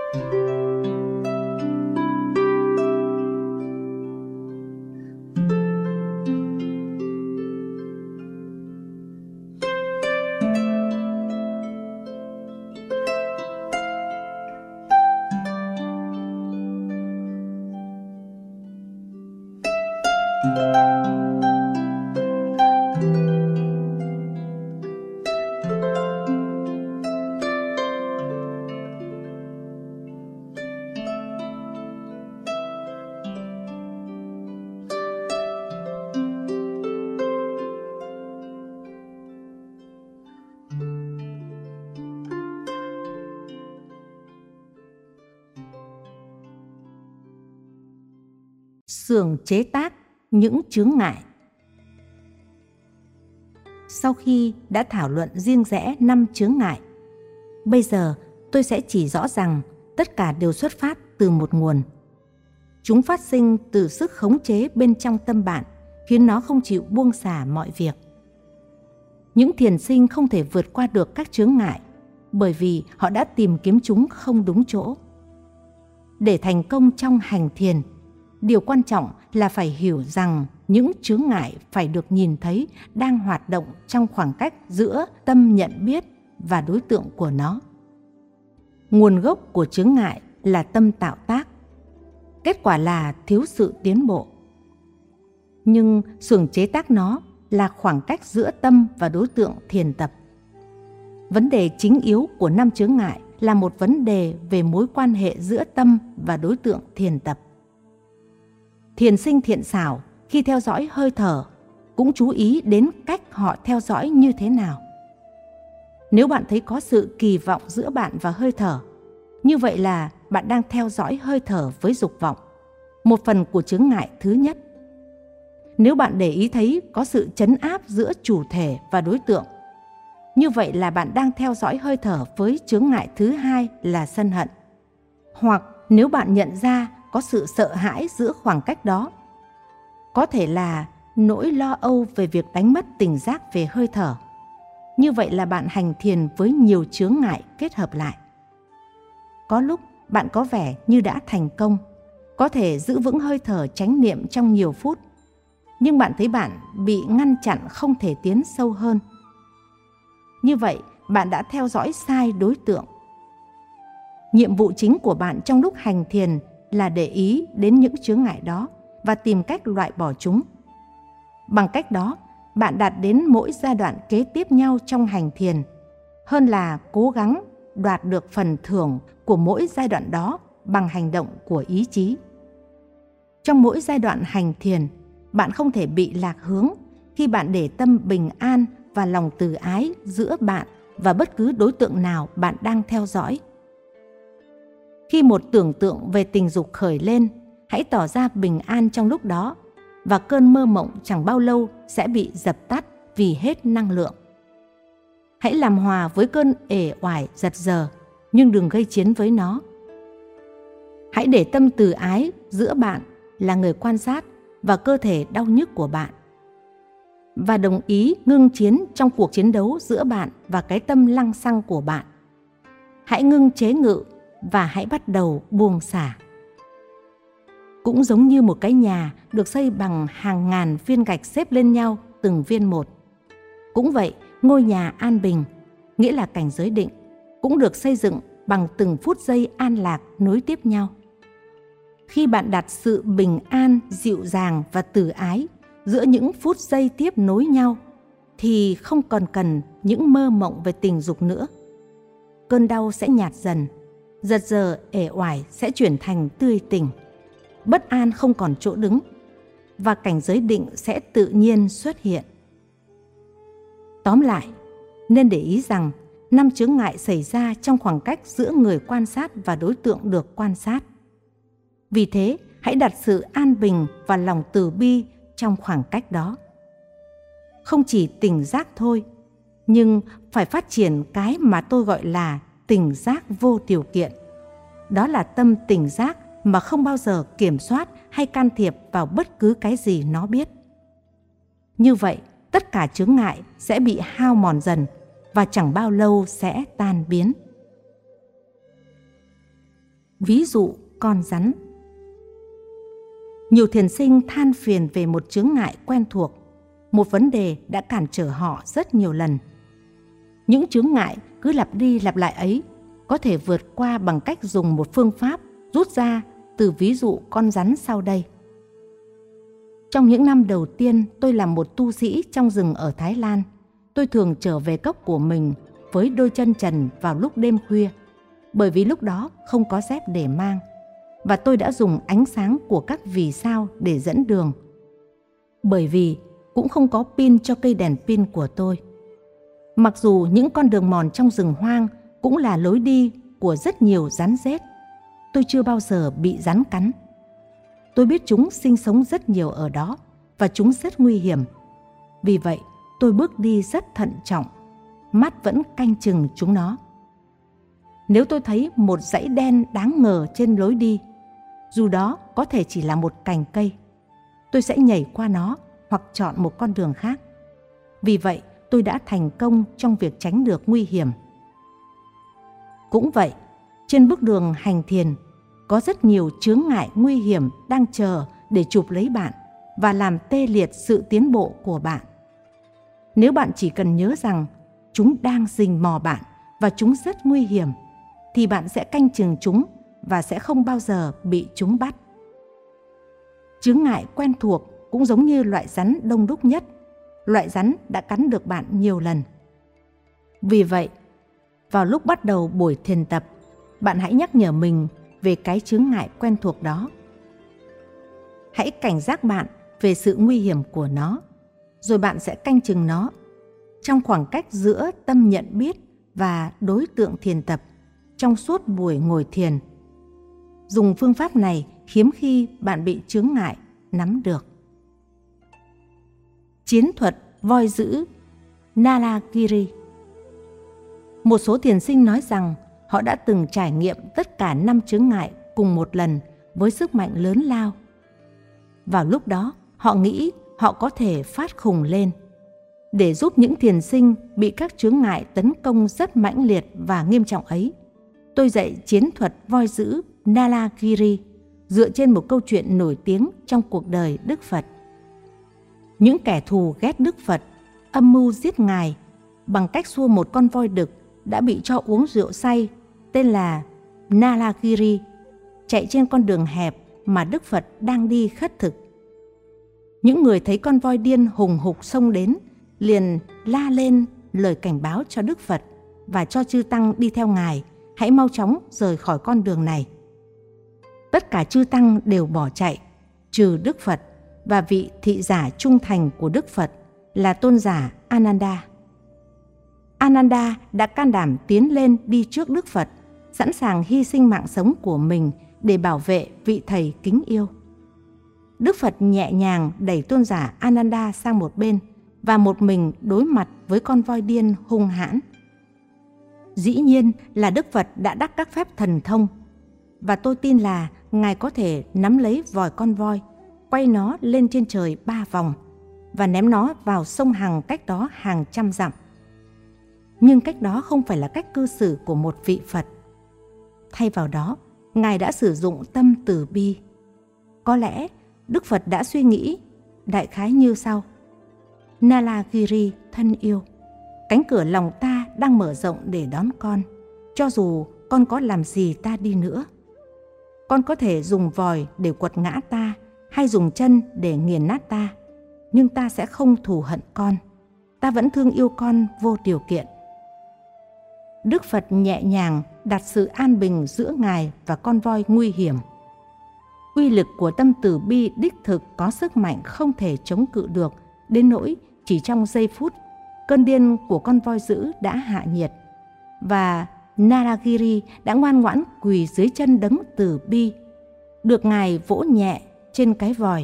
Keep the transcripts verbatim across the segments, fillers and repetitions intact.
Xưởng chế tác những chướng ngại. Sau khi đã thảo luận riêng rẽ năm chướng ngại, bây giờ tôi sẽ chỉ rõ rằng tất cả đều xuất phát từ một nguồn. Chúng phát sinh từ sức khống chế bên trong tâm bạn, khiến nó không chịu buông xả mọi việc. Những thiền sinh không thể vượt qua được các chướng ngại, bởi vì họ đã tìm kiếm chúng không đúng chỗ. Để thành công trong hành thiền, điều quan trọng là phải hiểu rằng những chướng ngại phải được nhìn thấy đang hoạt động trong khoảng cách giữa tâm nhận biết và đối tượng của nó. Nguồn gốc của chướng ngại là tâm tạo tác. Kết quả là thiếu sự tiến bộ. Nhưng xưởng chế tác nó là khoảng cách giữa tâm và đối tượng thiền tập. Vấn đề chính yếu của năm chướng ngại là một vấn đề về mối quan hệ giữa tâm và đối tượng thiền tập. Thiền sinh thiện xảo khi theo dõi hơi thở cũng chú ý đến cách họ theo dõi như thế nào. Nếu bạn thấy có sự kỳ vọng giữa bạn và hơi thở, như vậy là bạn đang theo dõi hơi thở với dục vọng, một phần của chướng ngại thứ nhất. Nếu bạn để ý thấy có sự trấn áp giữa chủ thể và đối tượng, như vậy là bạn đang theo dõi hơi thở với chướng ngại thứ hai là sân hận. Hoặc nếu bạn nhận ra có sự sợ hãi giữa khoảng cách đó, có thể là nỗi lo âu về việc đánh mất tỉnh giác về hơi thở, như vậy là bạn hành thiền với nhiều chướng ngại kết hợp lại. Có lúc bạn có vẻ như đã thành công, có thể giữ vững hơi thở chánh niệm trong nhiều phút, nhưng bạn thấy bạn bị ngăn chặn không thể tiến sâu hơn. Như vậy, bạn đã theo dõi sai đối tượng. Nhiệm vụ chính của bạn trong lúc hành thiền là để ý đến những chướng ngại đó và tìm cách loại bỏ chúng. Bằng cách đó, bạn đạt đến mỗi giai đoạn kế tiếp nhau trong hành thiền, hơn là cố gắng đoạt được phần thưởng của mỗi giai đoạn đó bằng hành động của ý chí. Trong mỗi giai đoạn hành thiền, bạn không thể bị lạc hướng khi bạn để tâm bình an và lòng từ ái giữa bạn và bất cứ đối tượng nào bạn đang theo dõi. Khi một tưởng tượng về tình dục khởi lên, hãy tỏ ra bình an trong lúc đó, và cơn mơ mộng chẳng bao lâu sẽ bị dập tắt vì hết năng lượng. Hãy làm hòa với cơn ể oải giật giờ, nhưng đừng gây chiến với nó. Hãy để tâm từ ái giữa bạn là người quan sát và cơ thể đau nhức của bạn, và đồng ý ngưng chiến trong cuộc chiến đấu giữa bạn và cái tâm lăng xăng của bạn. Hãy ngưng chế ngự và hãy bắt đầu buông xả. Cũng giống như một cái nhà được xây bằng hàng ngàn viên gạch xếp lên nhau từng viên một. Cũng vậy, ngôi nhà an bình, nghĩa là cảnh giới định, cũng được xây dựng bằng từng phút giây an lạc nối tiếp nhau. Khi bạn đặt sự bình an, dịu dàng và từ ái giữa những phút giây tiếp nối nhau, thì không còn cần những mơ mộng về tình dục nữa. Cơn đau sẽ nhạt dần, giật giờ ể oải sẽ chuyển thành tươi tỉnh, bất an không còn chỗ đứng, và cảnh giới định sẽ tự nhiên xuất hiện. Tóm lại, nên để ý rằng năm chướng ngại xảy ra trong khoảng cách giữa người quan sát và đối tượng được quan sát. Vì thế, hãy đặt sự an bình và lòng từ bi trong khoảng cách đó. Không chỉ tỉnh giác thôi, nhưng phải phát triển cái mà tôi gọi là tỉnh giác vô điều kiện. Đó là tâm tỉnh giác mà không bao giờ kiểm soát hay can thiệp vào bất cứ cái gì nó biết. Như vậy, tất cả chướng ngại sẽ bị hao mòn dần và chẳng bao lâu sẽ tan biến. Ví dụ con rắn. Nhiều thiền sinh than phiền về một chướng ngại quen thuộc, một vấn đề đã cản trở họ rất nhiều lần. Những chướng ngại cứ lặp đi lặp lại ấy có thể vượt qua bằng cách dùng một phương pháp rút ra từ ví dụ con rắn sau đây. Trong những năm đầu tiên tôi làm một tu sĩ trong rừng ở Thái Lan, tôi thường trở về cốc của mình với đôi chân trần vào lúc đêm khuya, bởi vì lúc đó không có dép để mang, và tôi đã dùng ánh sáng của các vì sao để dẫn đường, bởi vì cũng không có pin cho cây đèn pin của tôi. Mặc dù những con đường mòn trong rừng hoang cũng là lối đi của rất nhiều rắn rết, tôi chưa bao giờ bị rắn cắn. Tôi biết chúng sinh sống rất nhiều ở đó và chúng rất nguy hiểm. Vì vậy, tôi bước đi rất thận trọng, mắt vẫn canh chừng chúng nó. Nếu tôi thấy một dãy đen đáng ngờ trên lối đi, dù đó có thể chỉ là một cành cây, tôi sẽ nhảy qua nó hoặc chọn một con đường khác. Vì vậy, tôi đã thành công trong việc tránh được nguy hiểm. Cũng vậy, trên bước đường hành thiền, có rất nhiều chướng ngại nguy hiểm đang chờ để chụp lấy bạn và làm tê liệt sự tiến bộ của bạn. Nếu bạn chỉ cần nhớ rằng chúng đang rình mò bạn và chúng rất nguy hiểm, thì bạn sẽ canh chừng chúng và sẽ không bao giờ bị chúng bắt. Chướng ngại quen thuộc cũng giống như loại rắn đông đúc nhất, loại rắn đã cắn được bạn nhiều lần. Vì vậy, vào lúc bắt đầu buổi thiền tập, bạn hãy nhắc nhở mình về cái chướng ngại quen thuộc đó. Hãy cảnh giác bạn về sự nguy hiểm của nó, rồi bạn sẽ canh chừng nó. Trong khoảng cách giữa tâm nhận biết và đối tượng thiền tập trong suốt buổi ngồi thiền. Dùng phương pháp này hiếm khi bạn bị chướng ngại nắm được. Chiến thuật voi dữ Nalagiri. Một số thiền sinh nói rằng họ đã từng trải nghiệm tất cả năm chướng ngại cùng một lần với sức mạnh lớn lao. Vào lúc đó, họ nghĩ họ có thể phát khùng lên. Để giúp những thiền sinh bị các chướng ngại tấn công rất mãnh liệt và nghiêm trọng ấy, tôi dạy chiến thuật voi dữ Nalagiri dựa trên một câu chuyện nổi tiếng trong cuộc đời Đức Phật. Những kẻ thù ghét Đức Phật âm mưu giết Ngài bằng cách xua một con voi đực đã bị cho uống rượu say tên là Nalagiri chạy trên con đường hẹp mà Đức Phật đang đi khất thực. Những người thấy con voi điên hùng hục xông đến liền la lên lời cảnh báo cho Đức Phật và cho chư tăng đi theo Ngài hãy mau chóng rời khỏi con đường này. Tất cả chư tăng đều bỏ chạy, trừ Đức Phật và vị thị giả trung thành của Đức Phật là tôn giả Ananda. Ananda đã can đảm tiến lên đi trước Đức Phật, sẵn sàng hy sinh mạng sống của mình để bảo vệ vị thầy kính yêu. Đức Phật nhẹ nhàng đẩy tôn giả Ananda sang một bên và một mình đối mặt với con voi điên hung hãn. Dĩ nhiên là Đức Phật đã đắc các phép thần thông, và tôi tin là Ngài có thể nắm lấy vòi con voi, quay nó lên trên trời ba vòng và ném nó vào sông Hằng cách đó hàng trăm dặm. Nhưng cách đó không phải là cách cư xử của một vị Phật. Thay vào đó, Ngài đã sử dụng tâm từ bi. Có lẽ Đức Phật đã suy nghĩ đại khái như sau: Nalagiri thân yêu, cánh cửa lòng ta đang mở rộng để đón con, cho dù con có làm gì ta đi nữa. Con có thể dùng vòi để quật ngã ta hay dùng chân để nghiền nát ta, nhưng ta sẽ không thù hận con. Ta vẫn thương yêu con vô điều kiện. Đức Phật nhẹ nhàng đặt sự an bình giữa Ngài và con voi nguy hiểm. Uy lực của tâm từ bi đích thực có sức mạnh không thể chống cự được, đến nỗi chỉ trong giây phút, cơn điên của con voi dữ đã hạ nhiệt, và Nalagiri đã ngoan ngoãn quỳ dưới chân đấng từ bi, được Ngài vỗ nhẹ trên cái vòi.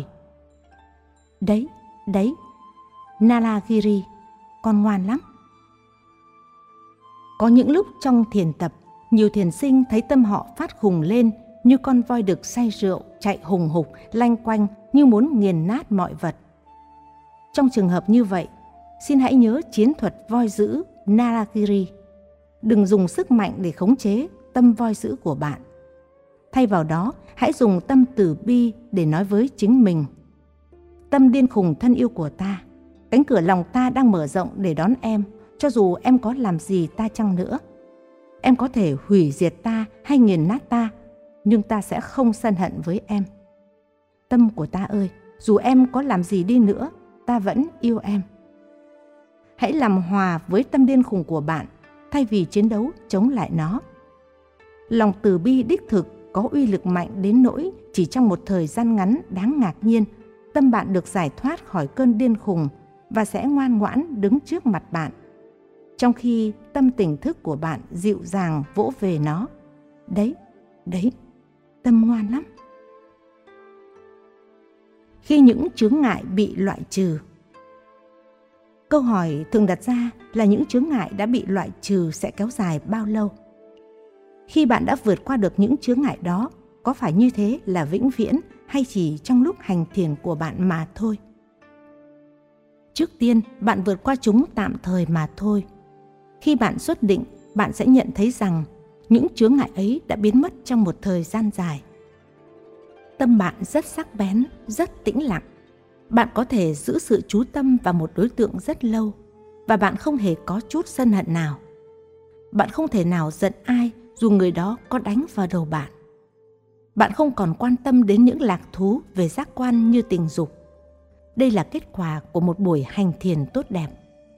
Đấy, đấy, Nalagiri, con ngoan lắm. Có những lúc trong thiền tập, nhiều thiền sinh thấy tâm họ phát khùng lên như con voi đực say rượu chạy hùng hục lanh quanh như muốn nghiền nát mọi vật. Trong trường hợp như vậy, xin hãy nhớ chiến thuật voi dữ Nalagiri. Đừng dùng sức mạnh để khống chế tâm voi dữ của bạn. Thay vào đó, hãy dùng tâm từ bi để nói với chính mình: tâm điên khùng thân yêu của ta, cánh cửa lòng ta đang mở rộng để đón em, cho dù em có làm gì ta chăng nữa. Em có thể hủy diệt ta hay nghiền nát ta, nhưng ta sẽ không sân hận với em. Tâm của ta ơi, dù em có làm gì đi nữa, ta vẫn yêu em. Hãy làm hòa với tâm điên khùng của bạn, thay vì chiến đấu chống lại nó. Lòng từ bi đích thực có uy lực mạnh đến nỗi chỉ trong một thời gian ngắn đáng ngạc nhiên, tâm bạn được giải thoát khỏi cơn điên khùng và sẽ ngoan ngoãn đứng trước mặt bạn, trong khi tâm tỉnh thức của bạn dịu dàng vỗ về nó. Đấy, đấy, tâm ngoan lắm. Khi những chướng ngại bị loại trừ. Câu hỏi thường đặt ra là những chướng ngại đã bị loại trừ sẽ kéo dài bao lâu? Khi bạn đã vượt qua được những chướng ngại đó, có phải như thế là vĩnh viễn hay chỉ trong lúc hành thiền của bạn mà thôi? Trước tiên, bạn vượt qua chúng tạm thời mà thôi. Khi bạn xuất định, bạn sẽ nhận thấy rằng những chướng ngại ấy đã biến mất trong một thời gian dài. Tâm bạn rất sắc bén, rất tĩnh lặng. Bạn có thể giữ sự chú tâm vào một đối tượng rất lâu và bạn không hề có chút sân hận nào. Bạn không thể nào giận ai dù người đó có đánh vào đầu bạn. Bạn không còn quan tâm đến những lạc thú về giác quan như tình dục. Đây là kết quả của một buổi hành thiền tốt đẹp.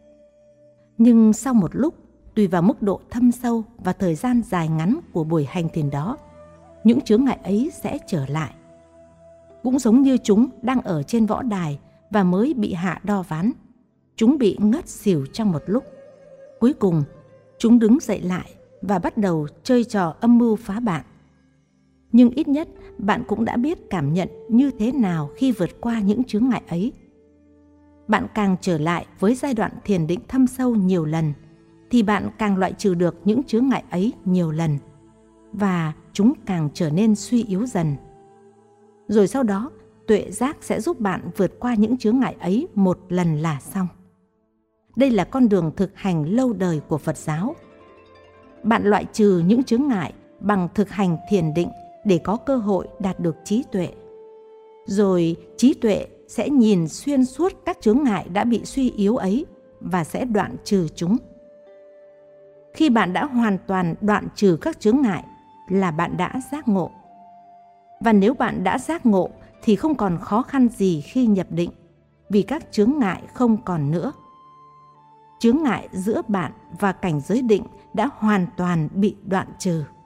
Nhưng sau một lúc, tùy vào mức độ thâm sâu và thời gian dài ngắn của buổi hành thiền đó, những chướng ngại ấy sẽ trở lại. Cũng giống như chúng đang ở trên võ đài và mới bị hạ đo ván. Chúng bị ngất xỉu trong một lúc. Cuối cùng, chúng đứng dậy lại và bắt đầu chơi trò âm mưu phá bạn. Nhưng ít nhất bạn cũng đã biết cảm nhận như thế nào khi vượt qua những chướng ngại ấy. Bạn càng trở lại với giai đoạn thiền định thâm sâu nhiều lần, thì bạn càng loại trừ được những chướng ngại ấy nhiều lần, và chúng càng trở nên suy yếu dần. Rồi sau đó, tuệ giác sẽ giúp bạn vượt qua những chướng ngại ấy một lần là xong. Đây là con đường thực hành lâu đời của Phật giáo. Bạn loại trừ những chướng ngại bằng thực hành thiền định để có cơ hội đạt được trí tuệ. Rồi trí tuệ sẽ nhìn xuyên suốt các chướng ngại đã bị suy yếu ấy và sẽ đoạn trừ chúng. Khi bạn đã hoàn toàn đoạn trừ các chướng ngại là bạn đã giác ngộ. Và nếu bạn đã giác ngộ thì không còn khó khăn gì khi nhập định, vì các chướng ngại không còn nữa. Chướng ngại giữa bạn và cảnh giới định đã hoàn toàn bị đoạn trừ.